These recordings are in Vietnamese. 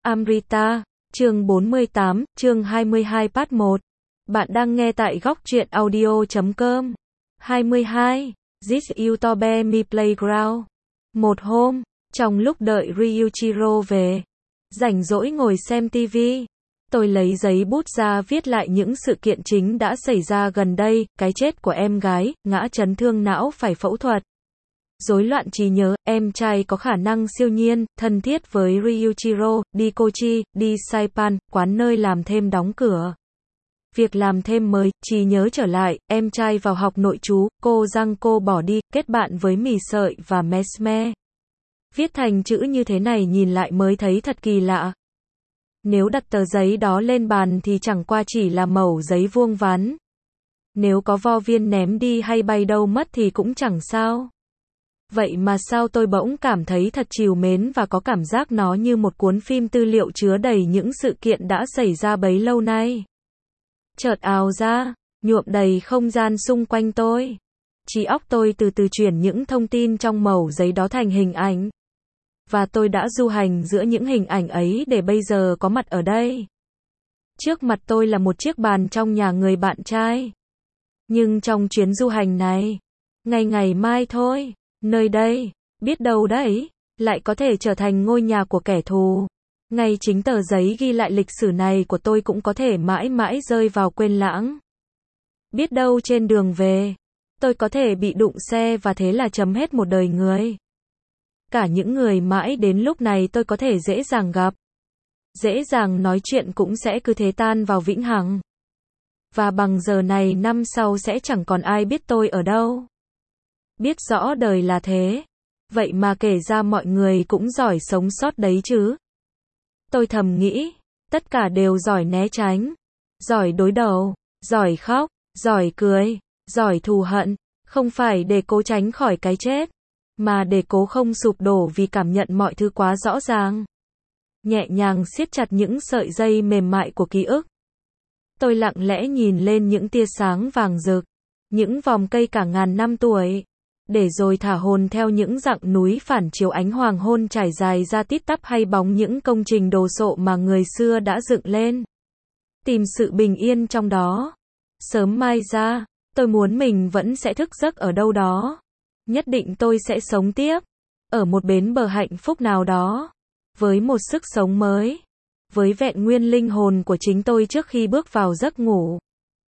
Amrita, chương 48, chương 22 part 1. Bạn đang nghe tại góc truyện audio.com. 22. This YouTube Me Playground. Một hôm, trong lúc đợi Ryuichiro về, rảnh rỗi ngồi xem TV, tôi lấy giấy bút ra viết lại những sự kiện chính đã xảy ra gần đây, cái chết của em gái, ngã chấn thương não phải phẫu thuật, rối loạn trí nhớ, em trai có khả năng siêu nhiên, thân thiết với Ryuichiro, đi Kochi, đi Saipan, quán nơi làm thêm đóng cửa. Việc làm thêm mới, trí nhớ trở lại, em trai vào học nội trú, cô Giang cô bỏ đi, kết bạn với mì sợi và Mesme. Viết thành chữ như thế này nhìn lại mới thấy thật kỳ lạ. Nếu đặt tờ giấy đó lên bàn thì chẳng qua chỉ là mẩu giấy vuông vắn. Nếu có vo viên ném đi hay bay đâu mất thì cũng chẳng sao. Vậy mà sao tôi bỗng cảm thấy thật trìu mến và có cảm giác nó như một cuốn phim tư liệu chứa đầy những sự kiện đã xảy ra bấy lâu nay. Chợt ào ra, nhuộm đầy không gian xung quanh tôi. Trí óc tôi từ từ chuyển những thông tin trong mẩu giấy đó thành hình ảnh. Và tôi đã du hành giữa những hình ảnh ấy để bây giờ có mặt ở đây. Trước mặt tôi là một chiếc bàn trong nhà người bạn trai. Nhưng trong chuyến du hành này, ngày mai thôi, nơi đây, biết đâu đấy, lại có thể trở thành ngôi nhà của kẻ thù. Ngay chính tờ giấy ghi lại lịch sử này của tôi cũng có thể mãi mãi rơi vào quên lãng. Biết đâu trên đường về, tôi có thể bị đụng xe và thế là chấm hết một đời người. Cả những người mãi đến lúc này tôi có thể dễ dàng gặp, dễ dàng nói chuyện cũng sẽ cứ thế tan vào vĩnh hằng. Và bằng giờ này năm sau sẽ chẳng còn ai biết tôi ở đâu. Biết rõ đời là thế, vậy mà kể ra mọi người cũng giỏi sống sót đấy chứ. Tôi thầm nghĩ, tất cả đều giỏi né tránh, giỏi đối đầu, giỏi khóc, giỏi cười, giỏi thù hận, không phải để cố tránh khỏi cái chết, mà để cố không sụp đổ vì cảm nhận mọi thứ quá rõ ràng. Nhẹ nhàng siết chặt những sợi dây mềm mại của ký ức. Tôi lặng lẽ nhìn lên những tia sáng vàng rực, những vòng cây cả ngàn năm tuổi, để rồi thả hồn theo những dặng núi phản chiếu ánh hoàng hôn trải dài ra tít tắp hay bóng những công trình đồ sộ mà người xưa đã dựng lên. Tìm sự bình yên trong đó. Sớm mai ra, tôi muốn mình vẫn sẽ thức giấc ở đâu đó. Nhất định tôi sẽ sống tiếp, ở một bến bờ hạnh phúc nào đó, với một sức sống mới, với vẹn nguyên linh hồn của chính tôi trước khi bước vào giấc ngủ.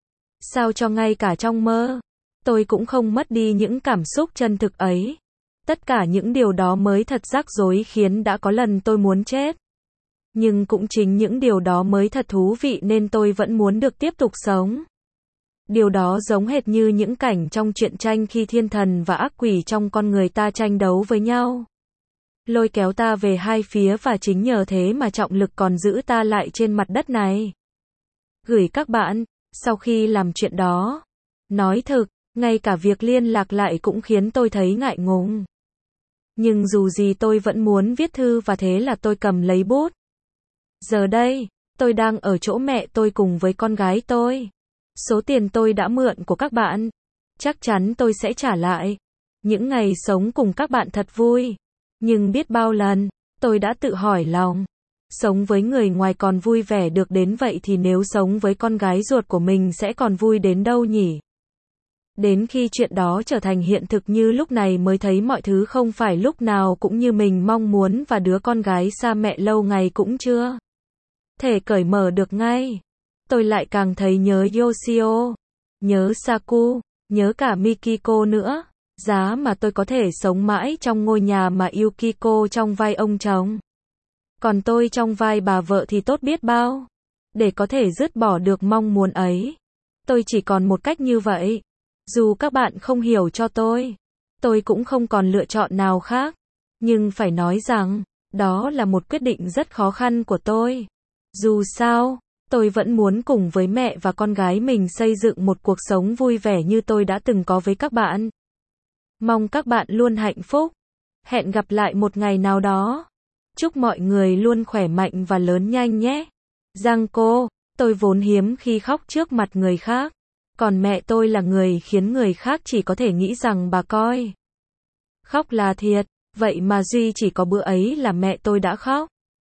Sao cho ngay cả trong mơ, tôi cũng không mất đi những cảm xúc chân thực ấy. Tất cả những điều đó mới thật rắc rối khiến đã có lần tôi muốn chết. Nhưng cũng chính những điều đó mới thật thú vị nên tôi vẫn muốn được tiếp tục sống. Điều đó giống hệt như những cảnh trong truyện tranh khi thiên thần và ác quỷ trong con người ta tranh đấu với nhau. Lôi kéo ta về hai phía và chính nhờ thế mà trọng lực còn giữ ta lại trên mặt đất này. Gửi các bạn, sau khi làm chuyện đó, nói thực, ngay cả việc liên lạc lại cũng khiến tôi thấy ngại ngùng. Nhưng dù gì tôi vẫn muốn viết thư và thế là tôi cầm lấy bút. Giờ đây, tôi đang ở chỗ mẹ tôi cùng với con gái tôi. Số tiền tôi đã mượn của các bạn, chắc chắn tôi sẽ trả lại. Những ngày sống cùng các bạn thật vui. Nhưng biết bao lần, tôi đã tự hỏi lòng. Sống với người ngoài còn vui vẻ được đến vậy thì nếu sống với con gái ruột của mình sẽ còn vui đến đâu nhỉ? Đến khi chuyện đó trở thành hiện thực như lúc này mới thấy mọi thứ không phải lúc nào cũng như mình mong muốn và đứa con gái xa mẹ lâu ngày cũng chưa thể cởi mở được ngay. Tôi lại càng thấy nhớ Yoshio, nhớ Saku, nhớ cả Mikiko nữa. Giá mà tôi có thể sống mãi trong ngôi nhà mà Yukiko trong vai ông chồng, còn tôi trong vai bà vợ thì tốt biết bao. Để có thể dứt bỏ được mong muốn ấy, tôi chỉ còn một cách như vậy. Dù các bạn không hiểu cho tôi cũng không còn lựa chọn nào khác. Nhưng phải nói rằng, đó là một quyết định rất khó khăn của tôi. Dù sao, tôi vẫn muốn cùng với mẹ và con gái mình xây dựng một cuộc sống vui vẻ như tôi đã từng có với các bạn. Mong các bạn luôn hạnh phúc. Hẹn gặp lại một ngày nào đó. Chúc mọi người luôn khỏe mạnh và lớn nhanh nhé. Giang cô, tôi vốn hiếm khi khóc trước mặt người khác. Còn mẹ tôi là người khiến người khác chỉ có thể nghĩ rằng bà coi khóc là thiệt. Vậy mà duy chỉ có bữa ấy là mẹ tôi đã khóc.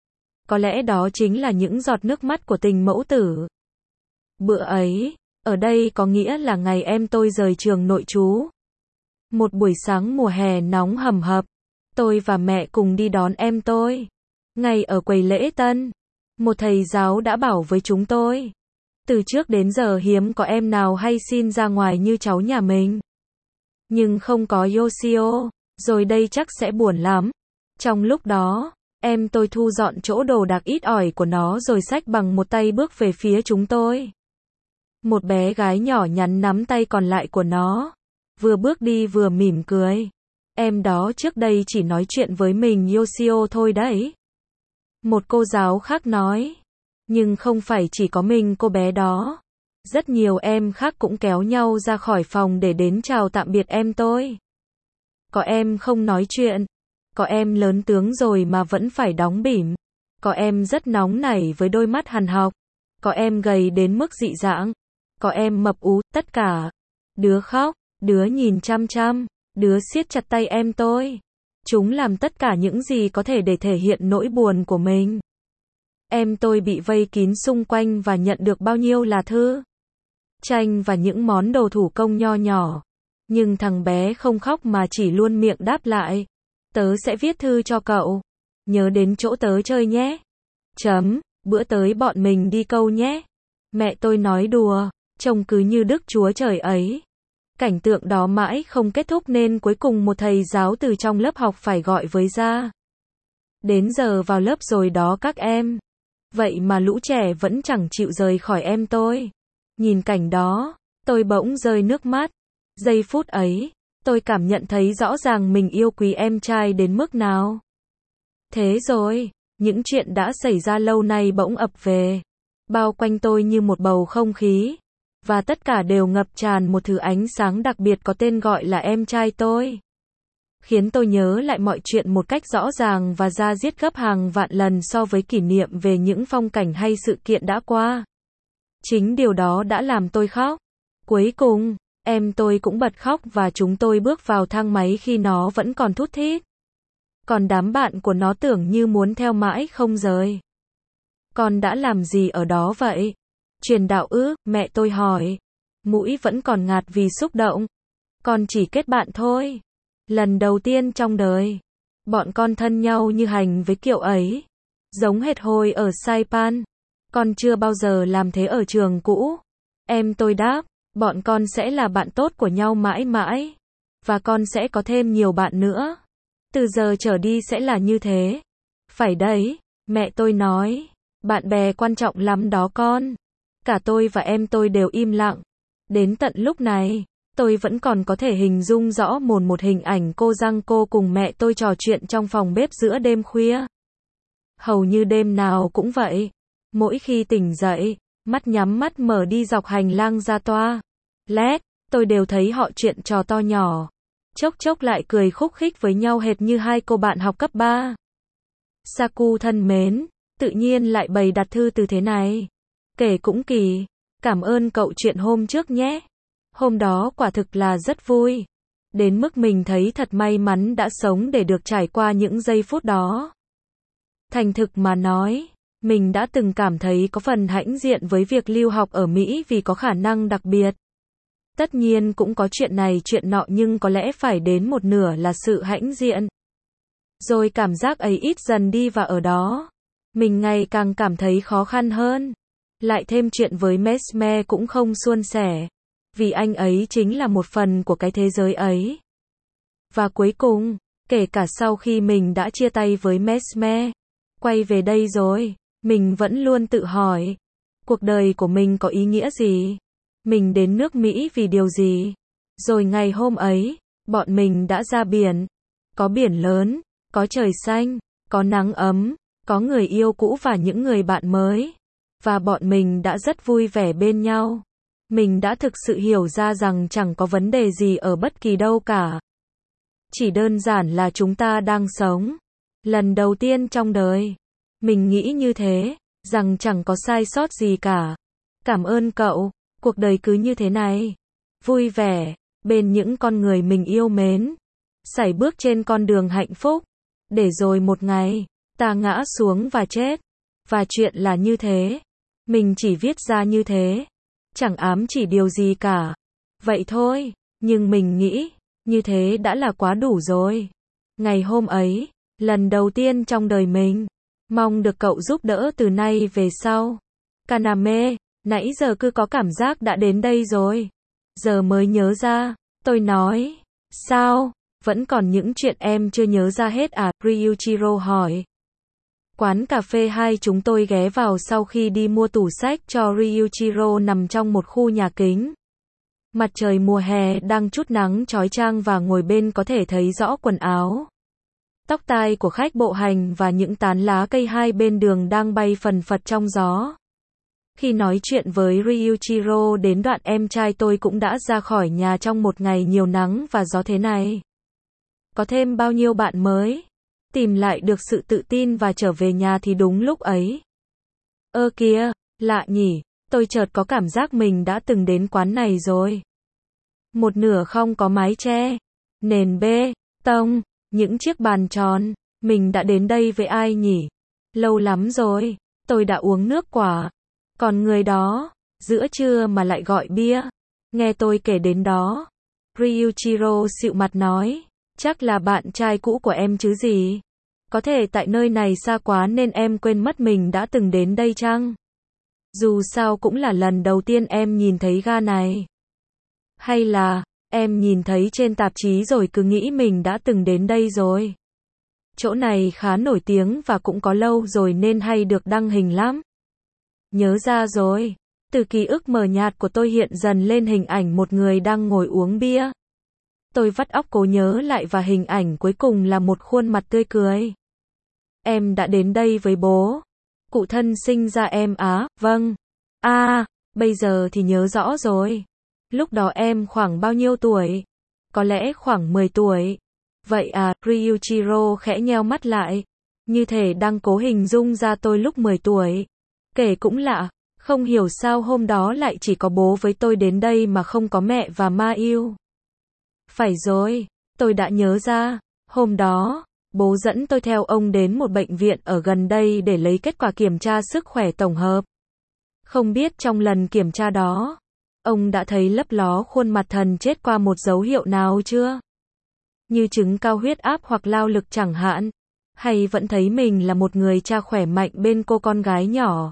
Có lẽ đó chính là những giọt nước mắt của tình mẫu tử. Bữa ấy, ở đây có nghĩa là ngày em tôi rời trường nội trú. Một buổi sáng mùa hè nóng hầm hập, tôi và mẹ cùng đi đón em tôi. Ngay ở quầy lễ tân, một thầy giáo đã bảo với chúng tôi. Từ trước đến giờ hiếm có em nào hay xin ra ngoài như cháu nhà mình. Nhưng không có Yoshio, rồi đây chắc sẽ buồn lắm. Trong lúc đó, em tôi thu dọn chỗ đồ đạc ít ỏi của nó rồi xách bằng một tay bước về phía chúng tôi. Một bé gái nhỏ nhắn nắm tay còn lại của nó, vừa bước đi vừa mỉm cười. Em đó trước đây chỉ nói chuyện với mình Yoshio thôi đấy. Một cô giáo khác nói. Nhưng không phải chỉ có mình cô bé đó. Rất nhiều em khác cũng kéo nhau ra khỏi phòng để đến chào tạm biệt em tôi. Có em không nói chuyện. Có em lớn tướng rồi mà vẫn phải đóng bỉm. Có em rất nóng nảy với đôi mắt hằn học. Có em gầy đến mức dị dạng. Có em mập ú, tất cả. Đứa khóc, đứa nhìn chăm chăm, đứa siết chặt tay em tôi. Chúng làm tất cả những gì có thể để thể hiện nỗi buồn của mình. Em tôi bị vây kín xung quanh và nhận được bao nhiêu là thư, tranh và những món đồ thủ công nho nhỏ. Nhưng thằng bé không khóc mà chỉ luôn miệng đáp lại. Tớ sẽ viết thư cho cậu. Nhớ đến chỗ tớ chơi nhé. Bữa tới bọn mình đi câu nhé. Mẹ tôi nói đùa, trông cứ như Đức Chúa Trời ấy. Cảnh tượng đó mãi không kết thúc nên cuối cùng một thầy giáo từ trong lớp học phải gọi với ra. Đến giờ vào lớp rồi đó các em. Vậy mà lũ trẻ vẫn chẳng chịu rời khỏi em tôi. Nhìn cảnh đó, tôi bỗng rơi nước mắt. Giây phút ấy, tôi cảm nhận thấy rõ ràng mình yêu quý em trai đến mức nào. Thế rồi, những chuyện đã xảy ra lâu nay bỗng ập về. Bao quanh tôi như một bầu không khí. Và tất cả đều ngập tràn một thứ ánh sáng đặc biệt có tên gọi là em trai tôi. Khiến tôi nhớ lại mọi chuyện một cách rõ ràng và da diết gấp hàng vạn lần so với kỷ niệm về những phong cảnh hay sự kiện đã qua. Chính điều đó đã làm tôi khóc. Cuối cùng, em tôi cũng bật khóc và chúng tôi bước vào thang máy khi nó vẫn còn thút thít. Còn đám bạn của nó tưởng như muốn theo mãi không rời. Con đã làm gì ở đó vậy? Truyền đạo ư? Mẹ tôi hỏi. Mũi vẫn còn ngạt vì xúc động. Con chỉ kết bạn thôi. Lần đầu tiên trong đời, bọn con thân nhau như hành với kiểu ấy. Giống hệt hồi ở Saipan. Con chưa bao giờ làm thế ở trường cũ. Em tôi đáp, bọn con sẽ là bạn tốt của nhau mãi mãi. Và con sẽ có thêm nhiều bạn nữa. Từ giờ trở đi sẽ là như thế. Phải đấy, mẹ tôi nói. Bạn bè quan trọng lắm đó con. Cả tôi và em tôi đều im lặng. Đến tận lúc này, tôi vẫn còn có thể hình dung rõ một hình ảnh cô Giang-cô cùng mẹ tôi trò chuyện trong phòng bếp giữa đêm khuya. Hầu như đêm nào cũng vậy. Mỗi khi tỉnh dậy, mắt nhắm mắt mở đi dọc hành lang ra toa lét, tôi đều thấy họ chuyện trò to nhỏ. Chốc chốc lại cười khúc khích với nhau hệt như hai cô bạn học cấp 3. Saku thân mến, tự nhiên lại bày đặt thư từ thế này. Kể cũng kỳ. Cảm ơn cậu chuyện hôm trước nhé. Hôm đó quả thực là rất vui. Đến mức mình thấy thật may mắn đã sống để được trải qua những giây phút đó. Thành thực mà nói, mình đã từng cảm thấy có phần hãnh diện với việc lưu học ở Mỹ vì có khả năng đặc biệt. Tất nhiên cũng có chuyện này chuyện nọ nhưng có lẽ phải đến một nửa là sự hãnh diện. Rồi cảm giác ấy ít dần đi và ở đó, mình ngày càng cảm thấy khó khăn hơn. Lại thêm chuyện với Mesmer cũng không suôn sẻ. Vì anh ấy chính là một phần của cái thế giới ấy. Và cuối cùng, kể cả sau khi mình đã chia tay với Mesmer, quay về đây rồi, mình vẫn luôn tự hỏi, cuộc đời của mình có ý nghĩa gì? Mình đến nước Mỹ vì điều gì? Rồi ngày hôm ấy, bọn mình đã ra biển. Có biển lớn, có trời xanh, có nắng ấm, có người yêu cũ và những người bạn mới. Và bọn mình đã rất vui vẻ bên nhau. Mình đã thực sự hiểu ra rằng chẳng có vấn đề gì ở bất kỳ đâu cả. Chỉ đơn giản là chúng ta đang sống lần đầu tiên trong đời. Mình nghĩ như thế, rằng chẳng có sai sót gì cả. Cảm ơn cậu, cuộc đời cứ như thế này. Vui vẻ, bên những con người mình yêu mến. Sải bước trên con đường hạnh phúc. Để rồi một ngày, ta ngã xuống và chết. Và chuyện là như thế. Mình chỉ viết ra như thế. Chẳng ám chỉ điều gì cả. Vậy thôi. Nhưng mình nghĩ, như thế đã là quá đủ rồi. Ngày hôm ấy, lần đầu tiên trong đời mình, mong được cậu giúp đỡ từ nay về sau. Kaname, nãy giờ cứ có cảm giác đã đến đây rồi. Giờ mới nhớ ra. Tôi nói. Sao? Vẫn còn những chuyện em chưa nhớ ra hết à? Ryuichiro hỏi. Quán cà phê hai chúng tôi ghé vào sau khi đi mua tủ sách cho Ryuichiro nằm trong một khu nhà kính. Mặt trời mùa hè đang chút nắng chói chang và ngồi bên có thể thấy rõ quần áo. Tóc tai của khách bộ hành và những tán lá cây hai bên đường đang bay phần phật trong gió. Khi nói chuyện với Ryuichiro đến đoạn em trai tôi cũng đã ra khỏi nhà trong một ngày nhiều nắng và gió thế này. Có thêm bao nhiêu bạn mới tìm lại được sự tự tin và trở về nhà thì đúng lúc ấy. Ơ kìa, lạ nhỉ, tôi chợt có cảm giác mình đã từng đến quán này rồi. Một nửa không có mái che, nền bê tông, những chiếc bàn tròn, mình đã đến đây với ai nhỉ? Lâu lắm rồi, tôi đã uống nước quả. Còn người đó, giữa trưa mà lại gọi bia. Nghe tôi kể đến đó. Ryuichiro xịu mặt nói, chắc là bạn trai cũ của em chứ gì. Có thể tại nơi này xa quá nên em quên mất mình đã từng đến đây chăng? Dù sao cũng là lần đầu tiên em nhìn thấy ga này. Hay là, em nhìn thấy trên tạp chí rồi cứ nghĩ mình đã từng đến đây rồi. Chỗ này khá nổi tiếng và cũng có lâu rồi nên hay được đăng hình lắm. Nhớ ra rồi. Từ ký ức mờ nhạt của tôi hiện dần lên hình ảnh một người đang ngồi uống bia. Tôi vắt óc cố nhớ lại và hình ảnh cuối cùng là một khuôn mặt tươi cười. Em đã đến đây với bố. Cụ thân sinh ra em á, vâng. Bây giờ thì nhớ rõ rồi. Lúc đó em khoảng bao nhiêu tuổi? Có lẽ khoảng 10 tuổi. Vậy à, Ryuichiro khẽ nheo mắt lại. Như thể đang cố hình dung ra tôi lúc 10 tuổi. Kể cũng lạ, không hiểu sao hôm đó lại chỉ có bố với tôi đến đây mà không có mẹ và Ma Yêu. Phải rồi, tôi đã nhớ ra. Hôm đó, bố dẫn tôi theo ông đến một bệnh viện ở gần đây để lấy kết quả kiểm tra sức khỏe tổng hợp. Không biết trong lần kiểm tra đó, ông đã thấy lấp ló khuôn mặt thần chết qua một dấu hiệu nào chưa? Như chứng cao huyết áp hoặc lao lực chẳng hạn. Hay vẫn thấy mình là một người cha khỏe mạnh bên cô con gái nhỏ.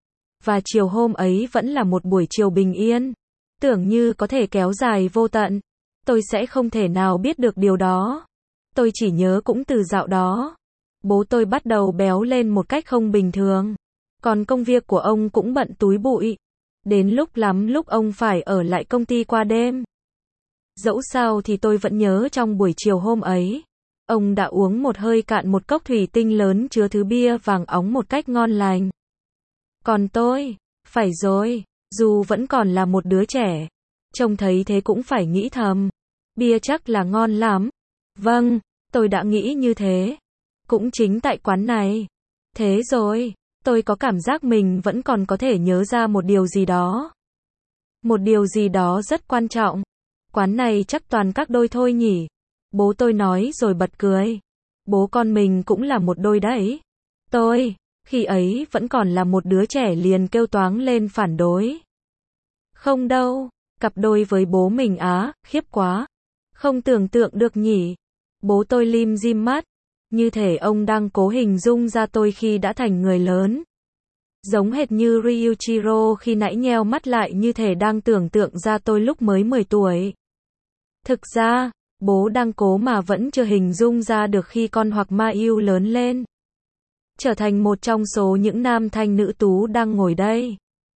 Và chiều hôm ấy vẫn là một buổi chiều bình yên. Tưởng như có thể kéo dài vô tận. Tôi sẽ không thể nào biết được điều đó. Tôi chỉ nhớ cũng từ dạo đó. Bố tôi bắt đầu béo lên một cách không bình thường. Còn công việc của ông cũng bận túi bụi. Đến lúc lắm lúc ông phải ở lại công ty qua đêm. Dẫu sao thì tôi vẫn nhớ trong buổi chiều hôm ấy. Ông đã uống một hơi cạn một cốc thủy tinh lớn chứa thứ bia vàng óng một cách ngon lành. Còn tôi, phải rồi, dù vẫn còn là một đứa trẻ, trông thấy thế cũng phải nghĩ thầm, bia chắc là ngon lắm. Vâng, tôi đã nghĩ như thế. Cũng chính tại quán này. Thế rồi, tôi có cảm giác mình vẫn còn có thể nhớ ra một điều gì đó. Một điều gì đó rất quan trọng. Quán này chắc toàn các đôi thôi nhỉ? Bố tôi nói rồi bật cười. Bố con mình cũng là một đôi đấy. Tôi, khi ấy vẫn còn là một đứa trẻ liền kêu toáng lên phản đối. Không đâu, cặp đôi với bố mình á, khiếp quá. Không tưởng tượng được nhỉ. Bố tôi lim dim mắt. Như thể ông đang cố hình dung ra tôi khi đã thành người lớn. Giống hệt như Ryuichiro khi nãy nheo mắt lại như thể đang tưởng tượng ra tôi lúc mới 10 tuổi. Thực ra, bố đang cố mà vẫn chưa hình dung ra được khi con hoặc Ma Yêu lớn lên. Trở thành một trong số những nam thanh nữ tú đang ngồi đây.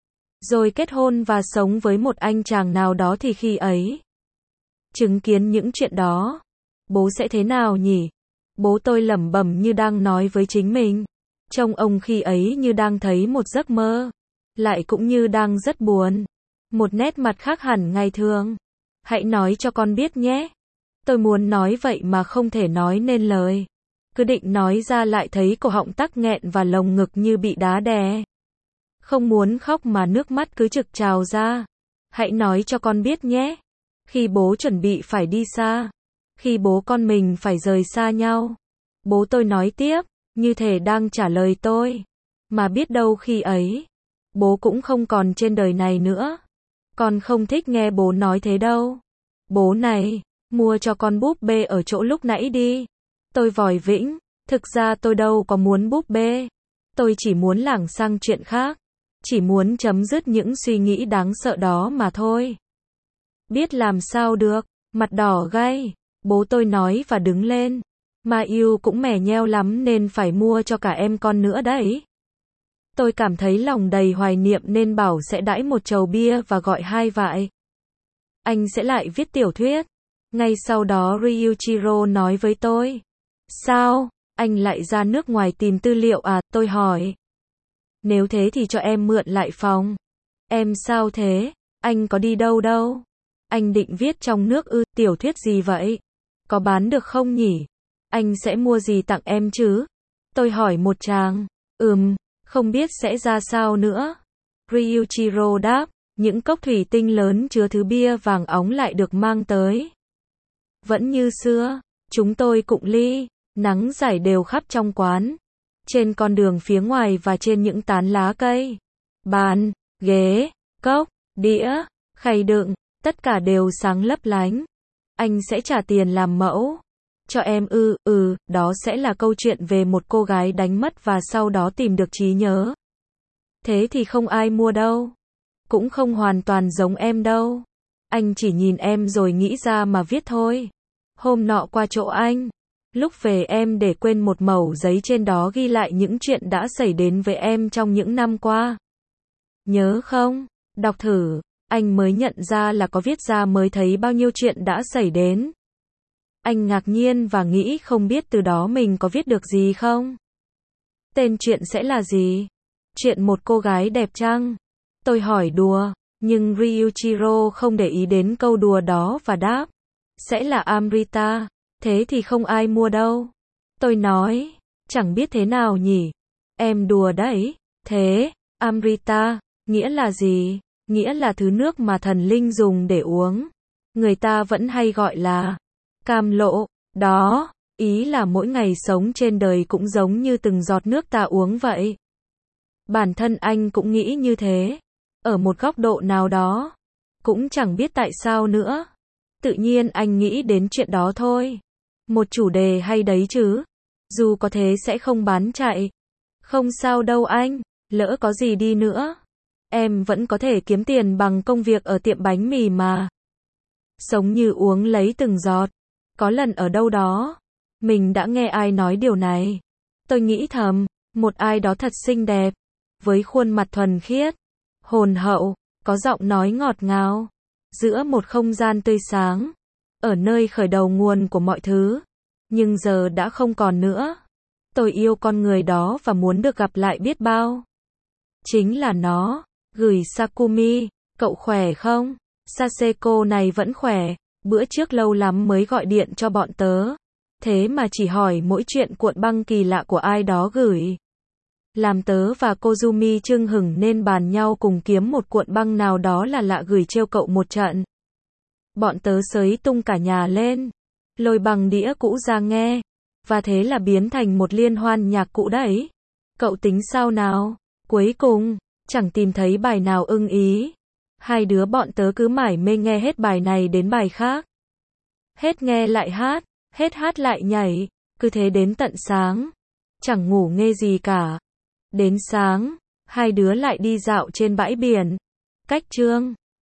Rồi kết hôn và sống với một anh chàng nào đó thì khi ấy. Chứng kiến những chuyện đó. Bố sẽ thế nào nhỉ? Bố tôi lẩm bẩm như đang nói với chính mình. Trông ông khi ấy như đang thấy một giấc mơ. Lại cũng như đang rất buồn. Một nét mặt khác hẳn ngày thường. Hãy nói cho con biết nhé. Tôi muốn nói vậy mà không thể nói nên lời. Cứ định nói ra lại thấy cổ họng tắc nghẹn và lồng ngực như bị đá đè. Không muốn khóc mà nước mắt cứ trực trào ra. Hãy nói cho con biết nhé. Khi bố chuẩn bị phải đi xa. Khi bố con mình phải rời xa nhau. Bố tôi nói tiếp, như thể đang trả lời tôi. Mà biết đâu khi ấy, bố cũng không còn trên đời này nữa. Con không thích nghe bố nói thế đâu. Bố này, mua cho con búp bê ở chỗ lúc nãy đi. Tôi vòi vĩnh, thực ra tôi đâu có muốn búp bê. Tôi chỉ muốn lảng sang chuyện khác. Chỉ muốn chấm dứt những suy nghĩ đáng sợ đó mà thôi. Biết làm sao được, mặt đỏ gay. Bố tôi nói và đứng lên. Mà yêu cũng mè nheo lắm nên phải mua cho cả em con nữa đấy. Tôi cảm thấy lòng đầy hoài niệm nên bảo sẽ đãi một chầu bia và gọi 2 vại. Anh sẽ lại viết tiểu thuyết. Ngay sau đó Ryuichiro nói với tôi. Sao, anh lại ra nước ngoài tìm tư liệu à, tôi hỏi. Nếu thế thì cho em mượn lại phòng. Em sao thế, anh có đi đâu đâu. Anh định viết trong nước ư, tiểu thuyết gì vậy? Có bán được không nhỉ? Anh sẽ mua gì tặng em chứ? Tôi hỏi một tràng. Không biết sẽ ra sao nữa. Ryuichiro đáp, những cốc thủy tinh lớn chứa thứ bia vàng óng lại được mang tới. Vẫn như xưa, chúng tôi cụng ly, nắng rải đều khắp trong quán. Trên con đường phía ngoài và trên những tán lá cây. Bàn, ghế, cốc, đĩa, khay đựng, tất cả đều sáng lấp lánh. Anh sẽ trả tiền làm mẫu. Cho em ư, đó sẽ là câu chuyện về một cô gái đánh mất và sau đó tìm được trí nhớ. Thế thì không ai mua đâu. Cũng không hoàn toàn giống em đâu. Anh chỉ nhìn em rồi nghĩ ra mà viết thôi. Hôm nọ qua chỗ anh. Lúc về em để quên một mẩu giấy trên đó ghi lại những chuyện đã xảy đến với em trong những năm qua. Nhớ không? Đọc thử. Anh mới nhận ra là có viết ra mới thấy bao nhiêu chuyện đã xảy đến. Anh ngạc nhiên và nghĩ không biết từ đó mình có viết được gì không? Tên chuyện sẽ là gì? Chuyện một cô gái đẹp chăng? Tôi hỏi đùa, nhưng Ryuichiro không để ý đến câu đùa đó và đáp. Sẽ là Amrita, thế thì không ai mua đâu. Tôi nói, chẳng biết thế nào nhỉ? Em đùa đấy. Thế, Amrita, nghĩa là gì? Nghĩa là thứ nước mà thần linh dùng để uống. Người ta vẫn hay gọi là cam lộ, đó, ý là mỗi ngày sống trên đời cũng giống như từng giọt nước ta uống vậy. Bản thân anh cũng nghĩ như thế, ở một góc độ nào đó, cũng chẳng biết tại sao nữa. Tự nhiên anh nghĩ đến chuyện đó thôi. Một chủ đề hay đấy chứ. Dù có thế sẽ không bán chạy. Không sao đâu anh, lỡ có gì đi nữa. Em vẫn có thể kiếm tiền bằng công việc ở tiệm bánh mì mà. Sống như uống lấy từng giọt. Có lần ở đâu đó, mình đã nghe ai nói điều này. Tôi nghĩ thầm, một ai đó thật xinh đẹp, với khuôn mặt thuần khiết, hồn hậu, có giọng nói ngọt ngào, giữa một không gian tươi sáng, ở nơi khởi đầu nguồn của mọi thứ, nhưng giờ đã không còn nữa. Tôi yêu con người đó và muốn được gặp lại biết bao. Chính là nó, gửi Sakumi, cậu khỏe không? Saseko này vẫn khỏe. Bữa trước lâu lắm mới gọi điện cho bọn tớ. Thế mà chỉ hỏi mỗi chuyện cuộn băng kỳ lạ của ai đó gửi. Làm tớ và Kozumi chưng hửng nên bàn nhau cùng kiếm một cuộn băng nào đó là lạ gửi trêu cậu một trận. Bọn tớ xới tung cả nhà lên. Lôi bằng đĩa cũ ra nghe. Và thế là biến thành một liên hoan nhạc cũ đấy. Cậu tính sao nào? Cuối cùng, chẳng tìm thấy bài nào ưng ý. Hai đứa bọn tớ cứ mải mê nghe hết bài này đến bài khác. Hết nghe lại hát, hết hát lại nhảy, cứ thế đến tận sáng. Chẳng ngủ nghe gì cả. Đến sáng, hai đứa lại đi dạo trên bãi biển. Cách Trương